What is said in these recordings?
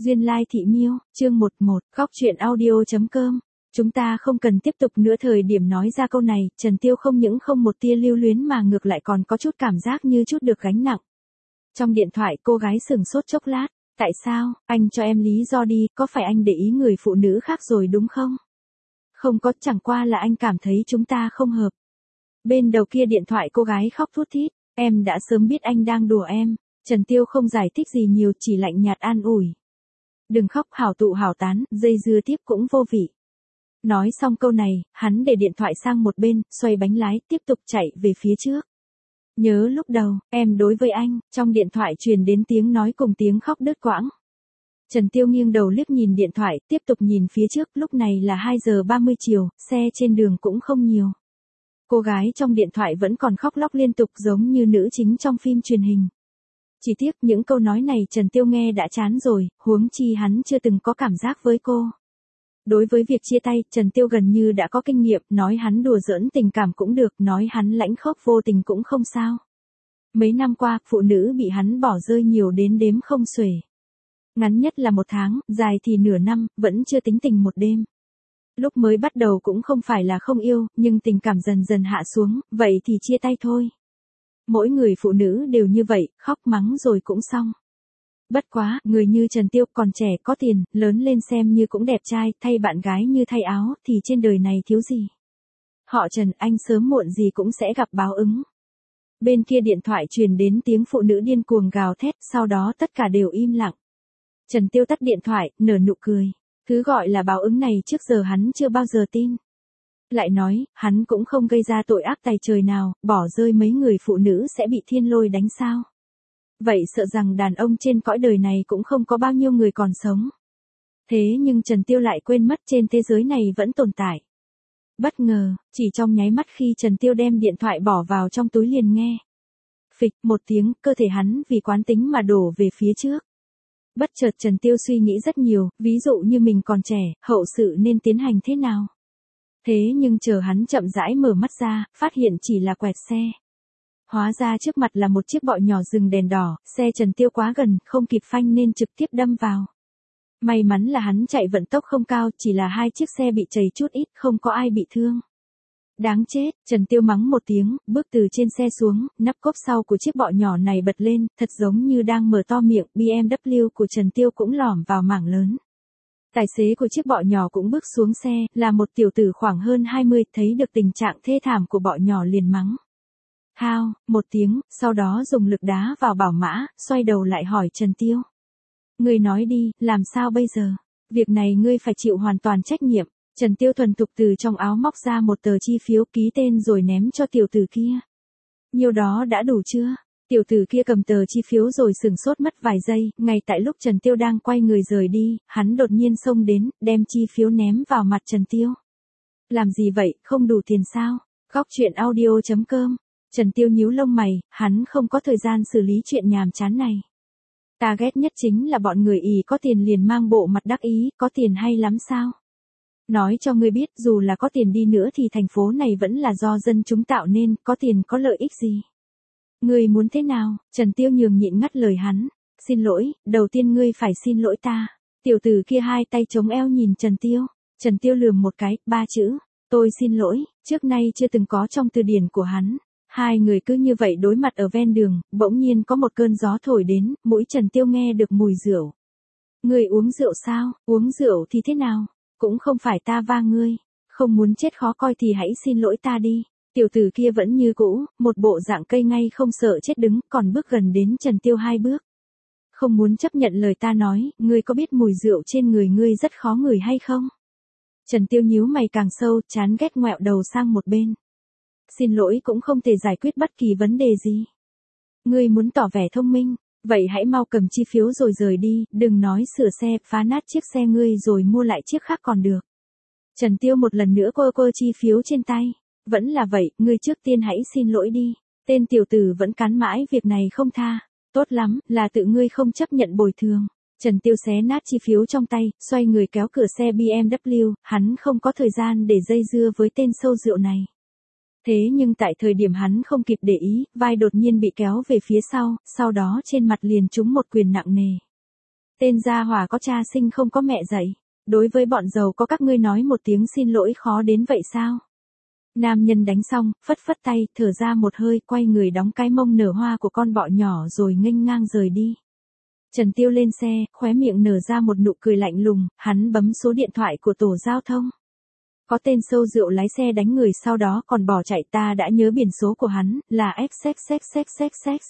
Duyên Lai Thị Miêu, chương 11, Góc truyện audio.com. Chúng ta không cần tiếp tục nữa. Thời điểm nói ra câu này, Trần Tiêu không những không một tia lưu luyến mà ngược lại còn có chút cảm giác như chút được gánh nặng. Trong điện thoại cô gái sửng sốt chốc lát. Tại sao, anh cho em lý do đi, có phải anh để ý người phụ nữ khác rồi đúng không? Không có, chẳng qua là anh cảm thấy chúng ta không hợp. Bên đầu kia điện thoại cô gái khóc thút thít. Em đã sớm biết anh đang đùa em. Trần Tiêu không giải thích gì nhiều, chỉ lạnh nhạt an ủi. Đừng khóc, hảo tụ hảo tán, dây dưa tiếp cũng vô vị. Nói xong câu này, hắn để điện thoại sang một bên, xoay bánh lái, tiếp tục chạy về phía trước. Nhớ lúc đầu, em đối với anh, trong điện thoại truyền đến tiếng nói cùng tiếng khóc đứt quãng. Trần Tiêu nghiêng đầu liếc nhìn điện thoại, tiếp tục nhìn phía trước, lúc này là 2 giờ 30 chiều, xe trên đường cũng không nhiều. Cô gái trong điện thoại vẫn còn khóc lóc liên tục giống như nữ chính trong phim truyền hình. Chỉ tiếc những câu nói này Trần Tiêu nghe đã chán rồi, huống chi hắn chưa từng có cảm giác với cô. Đối với việc chia tay, Trần Tiêu gần như đã có kinh nghiệm, nói hắn đùa giỡn tình cảm cũng được, nói hắn lãnh khốc vô tình cũng không sao. Mấy năm qua, phụ nữ bị hắn bỏ rơi nhiều đến đếm không xuể. Ngắn nhất là 1 tháng, dài thì nửa năm, vẫn chưa tính tình một đêm. Lúc mới bắt đầu cũng không phải là không yêu, nhưng tình cảm dần dần hạ xuống, vậy thì chia tay thôi. Mỗi người phụ nữ đều như vậy, khóc mắng rồi cũng xong. Bất quá, người như Trần Tiêu còn trẻ có tiền, lớn lên xem như cũng đẹp trai, thay bạn gái như thay áo, thì trên đời này thiếu gì. Họ Trần, anh sớm muộn gì cũng sẽ gặp báo ứng. Bên kia điện thoại truyền đến tiếng phụ nữ điên cuồng gào thét, sau đó tất cả đều im lặng. Trần Tiêu tắt điện thoại, nở nụ cười. Thứ gọi là báo ứng này trước giờ hắn chưa bao giờ tin. Lại nói, hắn cũng không gây ra tội ác tày trời nào, bỏ rơi mấy người phụ nữ sẽ bị thiên lôi đánh sao. Vậy sợ rằng đàn ông trên cõi đời này cũng không có bao nhiêu người còn sống. Thế nhưng Trần Tiêu lại quên mất trên thế giới này vẫn tồn tại. Bất ngờ, chỉ trong nháy mắt khi Trần Tiêu đem điện thoại bỏ vào trong túi liền nghe. Phịch một tiếng, cơ thể hắn vì quán tính mà đổ về phía trước. Bất chợt Trần Tiêu suy nghĩ rất nhiều, ví dụ như mình còn trẻ, hậu sự nên tiến hành thế nào. Thế nhưng chờ hắn chậm rãi mở mắt ra, phát hiện chỉ là quẹt xe. Hóa ra trước mặt là một chiếc bọ nhỏ dừng đèn đỏ, xe Trần Tiêu quá gần, không kịp phanh nên trực tiếp đâm vào. May mắn là hắn chạy vận tốc không cao, chỉ là 2 chiếc xe bị chảy chút ít, không có ai bị thương. Đáng chết, Trần Tiêu mắng một tiếng, bước từ trên xe xuống, nắp cốp sau của chiếc bọ nhỏ này bật lên, thật giống như đang mở to miệng, BMW của Trần Tiêu cũng lỏm vào mảng lớn. Tài xế của chiếc bọ nhỏ cũng bước xuống xe, là một tiểu tử khoảng hơn 20, thấy được tình trạng thê thảm của bọ nhỏ liền mắng. Hao, một tiếng, sau đó dùng lực đá vào bảo mã, xoay đầu lại hỏi Trần Tiêu. Ngươi nói đi, làm sao bây giờ? Việc này ngươi phải chịu hoàn toàn trách nhiệm. Trần Tiêu thuần thục từ trong áo móc ra một tờ chi phiếu ký tên rồi ném cho tiểu tử kia. Nhiêu đó đã đủ chưa? Tiểu tử kia cầm tờ chi phiếu rồi sừng sốt mất vài giây, ngay tại lúc Trần Tiêu đang quay người rời đi, hắn đột nhiên xông đến, đem chi phiếu ném vào mặt Trần Tiêu. Làm gì vậy, không đủ tiền sao? Góc truyện audio.com. Trần Tiêu nhíu lông mày, hắn không có thời gian xử lý chuyện nhàm chán này. Ta ghét nhất chính là bọn người ỷ có tiền liền mang bộ mặt đắc ý, có tiền hay lắm sao? Nói cho ngươi biết, dù là có tiền đi nữa thì thành phố này vẫn là do dân chúng tạo nên, có tiền có lợi ích gì? Ngươi muốn thế nào? Trần Tiêu nhường nhịn ngắt lời hắn. Xin lỗi, đầu tiên ngươi phải xin lỗi ta. Tiểu tử kia 2 tay chống eo nhìn Trần Tiêu. Trần Tiêu lườm một cái, 3 chữ. Tôi xin lỗi, trước nay chưa từng có trong từ điển của hắn. Hai người cứ như vậy đối mặt ở ven đường, bỗng nhiên có một cơn gió thổi đến, mũi Trần Tiêu nghe được mùi rượu. Ngươi uống rượu sao? Uống rượu thì thế nào? Cũng không phải ta va ngươi. Không muốn chết khó coi thì hãy xin lỗi ta đi. Tiểu tử kia vẫn như cũ, một bộ dạng cây ngay không sợ chết đứng, còn bước gần đến Trần Tiêu 2 bước. Không muốn chấp nhận lời ta nói, ngươi có biết mùi rượu trên người ngươi rất khó ngửi hay không? Trần Tiêu nhíu mày càng sâu, chán ghét ngoẹo đầu sang một bên. Xin lỗi cũng không thể giải quyết bất kỳ vấn đề gì. Ngươi muốn tỏ vẻ thông minh, vậy hãy mau cầm chi phiếu rồi rời đi, đừng nói sửa xe, phá nát chiếc xe ngươi rồi mua lại chiếc khác còn được. Trần Tiêu một lần nữa quơ chi phiếu trên tay. Vẫn là vậy, ngươi trước tiên hãy xin lỗi đi. Tên tiểu tử vẫn cắn mãi việc này không tha. Tốt lắm, là tự ngươi không chấp nhận bồi thường. Trần Tiêu xé nát chi phiếu trong tay, xoay người kéo cửa xe BMW, hắn không có thời gian để dây dưa với tên sâu rượu này. Thế nhưng tại thời điểm hắn không kịp để ý, vai đột nhiên bị kéo về phía sau đó trên mặt liền trúng một quyền nặng nề. Tên gia hỏa có cha sinh không có mẹ dạy. Đối với bọn giàu có các ngươi nói một tiếng xin lỗi khó đến vậy sao? Nam nhân đánh xong, phất phất tay, thở ra một hơi, quay người đóng cái mông nở hoa của con bọ nhỏ rồi nghênh ngang rời đi. Trần Tiêu lên xe, khóe miệng nở ra một nụ cười lạnh lùng, hắn bấm số điện thoại của tổ giao thông. Có tên sâu rượu lái xe đánh người sau đó còn bỏ chạy, ta đã nhớ biển số của hắn, là XXXXXX.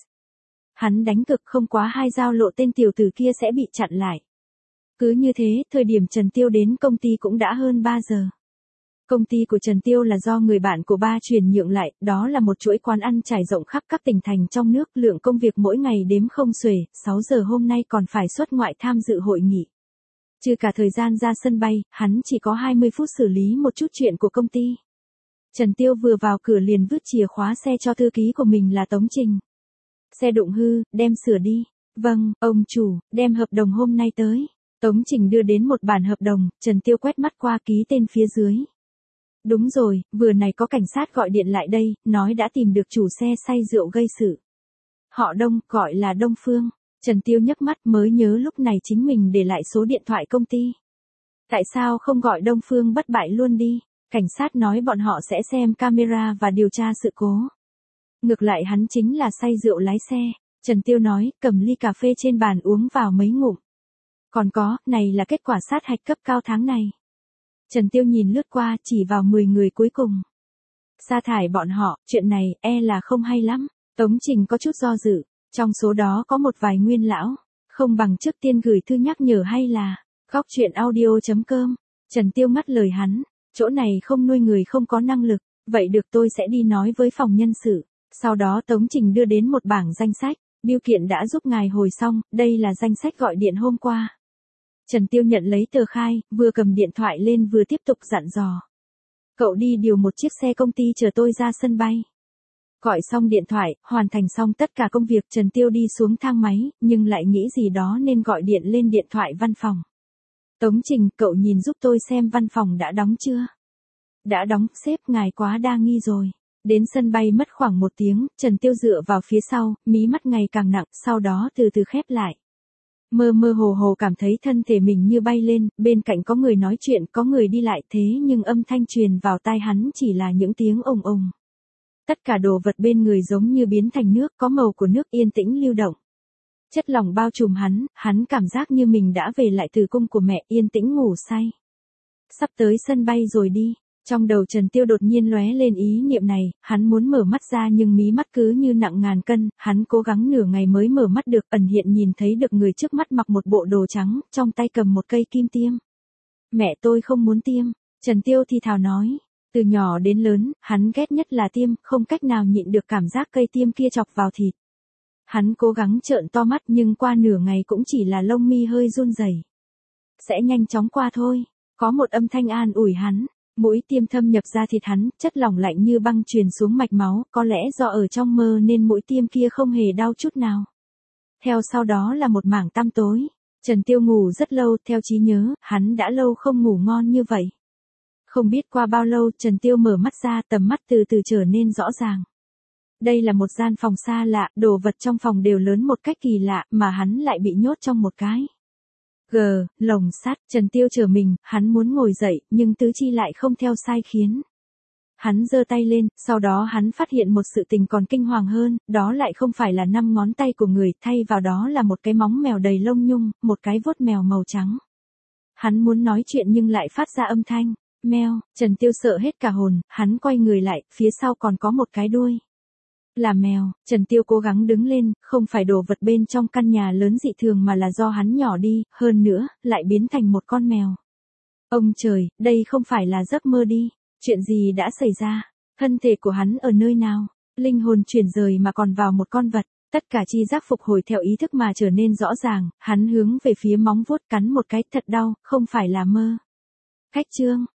Hắn đánh cực không quá 2 giao lộ tên tiểu tử kia sẽ bị chặn lại. Cứ như thế, thời điểm Trần Tiêu đến công ty cũng đã hơn 3 giờ. Công ty của Trần Tiêu là do người bạn của ba chuyển nhượng lại, đó là một chuỗi quán ăn trải rộng khắp các tỉnh thành trong nước, lượng công việc mỗi ngày đếm không xuể, 6 giờ hôm nay còn phải xuất ngoại tham dự hội nghị. Trừ cả thời gian ra sân bay, hắn chỉ có 20 phút xử lý một chút chuyện của công ty. Trần Tiêu vừa vào cửa liền vứt chìa khóa xe cho thư ký của mình là Tống Trình. Xe đụng hư, đem sửa đi. Vâng, ông chủ, đem hợp đồng hôm nay tới. Tống Trình đưa đến một bản hợp đồng, Trần Tiêu quét mắt qua ký tên phía dưới. Đúng rồi, vừa này có cảnh sát gọi điện lại đây, nói đã tìm được chủ xe say rượu gây sự. Họ Đông, gọi là Đông Phương. Trần Tiêu nhấc mắt mới nhớ lúc này chính mình để lại số điện thoại công ty. Tại sao không gọi Đông Phương bất bại luôn đi? Cảnh sát nói bọn họ sẽ xem camera và điều tra sự cố. Ngược lại hắn chính là say rượu lái xe. Trần Tiêu nói, cầm ly cà phê trên bàn uống vào mấy ngụm. Còn có, này là kết quả sát hạch cấp cao tháng này. Trần Tiêu nhìn lướt qua, chỉ vào 10 người cuối cùng. Sa thải bọn họ, chuyện này, là không hay lắm. Tống Trình có chút do dự. Trong số đó có một vài nguyên lão. Không bằng trước tiên gửi thư nhắc nhở hay là, góc chuyện audio.com. Trần Tiêu ngắt lời hắn. Chỗ này không nuôi người không có năng lực. Vậy được, tôi sẽ đi nói với phòng nhân sự. Sau đó Tống Trình đưa đến một bảng danh sách. Biêu kiện đã giúp ngài hồi xong, đây là danh sách gọi điện hôm qua. Trần Tiêu nhận lấy tờ khai, vừa cầm điện thoại lên vừa tiếp tục dặn dò. Cậu đi điều một chiếc xe công ty chờ tôi ra sân bay. Gọi xong điện thoại, hoàn thành xong tất cả công việc, Trần Tiêu đi xuống thang máy, nhưng lại nghĩ gì đó nên gọi điện lên điện thoại văn phòng. Tống Trình, cậu nhìn giúp tôi xem văn phòng đã đóng chưa? Đã đóng, sếp, ngài quá đa nghi rồi. Đến sân bay mất khoảng 1 tiếng, Trần Tiêu dựa vào phía sau, mí mắt ngày càng nặng, sau đó từ từ khép lại. Mơ mơ hồ hồ cảm thấy thân thể mình như bay lên, bên cạnh có người nói chuyện, có người đi lại, thế nhưng âm thanh truyền vào tai hắn chỉ là những tiếng ồng ồng. Tất cả đồ vật bên người giống như biến thành nước, có màu của nước yên tĩnh lưu động. Chất lỏng bao trùm hắn cảm giác như mình đã về lại tử cung của mẹ, yên tĩnh ngủ say. Sắp tới sân bay rồi đi. Trong đầu Trần Tiêu đột nhiên lóe lên ý niệm này, hắn muốn mở mắt ra nhưng mí mắt cứ như nặng ngàn cân, hắn cố gắng nửa ngày mới mở mắt được, ẩn hiện nhìn thấy được người trước mắt mặc một bộ đồ trắng, trong tay cầm một cây kim tiêm. Mẹ tôi không muốn tiêm, Trần Tiêu thì thào nói. Từ nhỏ đến lớn, hắn ghét nhất là tiêm, không cách nào nhịn được cảm giác cây tiêm kia chọc vào thịt. Hắn cố gắng trợn to mắt nhưng qua nửa ngày cũng chỉ là lông mi hơi run rẩy. Sẽ nhanh chóng qua thôi, có một âm thanh an ủi hắn. Mũi tiêm thâm nhập ra thịt hắn, chất lỏng lạnh như băng truyền xuống mạch máu, có lẽ do ở trong mơ nên mũi tiêm kia không hề đau chút nào. Theo sau đó là một mảng tăm tối. Trần Tiêu ngủ rất lâu, theo trí nhớ, hắn đã lâu không ngủ ngon như vậy. Không biết qua bao lâu, Trần Tiêu mở mắt ra, tầm mắt từ từ trở nên rõ ràng. Đây là một gian phòng xa lạ, đồ vật trong phòng đều lớn một cách kỳ lạ, mà hắn lại bị nhốt trong một cái lồng sắt. Trần Tiêu trở mình, hắn muốn ngồi dậy, nhưng tứ chi lại không theo sai khiến. Hắn giơ tay lên, sau đó hắn phát hiện một sự tình còn kinh hoàng hơn, đó lại không phải là 5 ngón tay của người, thay vào đó là một cái móng mèo đầy lông nhung, một cái vuốt mèo màu trắng. Hắn muốn nói chuyện nhưng lại phát ra âm thanh, meo. Trần Tiêu sợ hết cả hồn, hắn quay người lại, phía sau còn có một cái đuôi. Là mèo. Trần Tiêu cố gắng đứng lên, không phải đồ vật bên trong căn nhà lớn dị thường mà là do hắn nhỏ đi, hơn nữa, lại biến thành một con mèo. Ông trời, đây không phải là giấc mơ đi. Chuyện gì đã xảy ra? Thân thể của hắn ở nơi nào? Linh hồn chuyển rời mà còn vào một con vật. Tất cả chi giác phục hồi theo ý thức mà trở nên rõ ràng, hắn hướng về phía móng vuốt cắn một cái, thật đau, không phải là mơ. Khách trương,